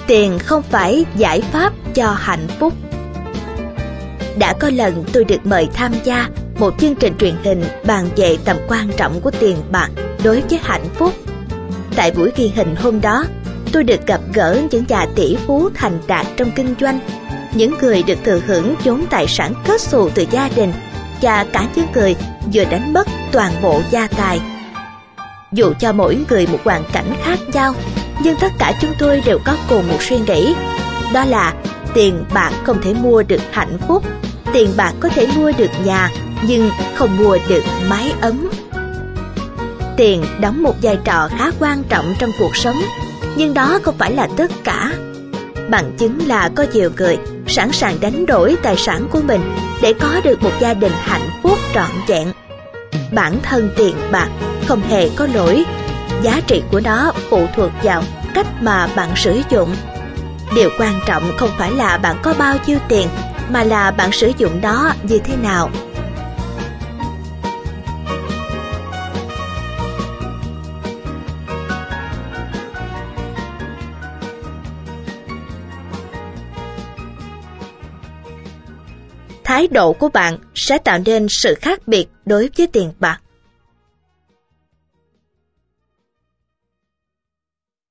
Tiền không phải giải pháp cho hạnh phúc. Đã có lần tôi được mời tham gia một chương trình truyền hình bàn về tầm quan trọng của tiền bạc đối với hạnh phúc. Tại buổi ghi hình hôm đó, tôi được gặp gỡ những nhà tỷ phú thành đạt trong kinh doanh, những người được thừa hưởng vốn tài sản kết xù từ gia đình, và cả những người vừa đánh mất toàn bộ gia tài. Dù cho mỗi người một hoàn cảnh khác nhau, nhưng tất cả chúng tôi đều có cùng một suy nghĩ, đó là tiền bạc không thể mua được hạnh phúc. Tiền bạc có thể mua được nhà, nhưng không mua được mái ấm. Tiền đóng một vai trò khá quan trọng trong cuộc sống, nhưng đó không phải là tất cả. Bằng chứng là có nhiều người sẵn sàng đánh đổi tài sản của mình để có được một gia đình hạnh phúc trọn vẹn. Bản thân tiền bạc không hề có lỗi, giá trị của nó phụ thuộc vào cách mà bạn sử dụng. Điều quan trọng không phải là bạn có bao nhiêu tiền, mà là bạn sử dụng nó như thế nào. Thái độ của bạn sẽ tạo nên sự khác biệt đối với tiền bạc.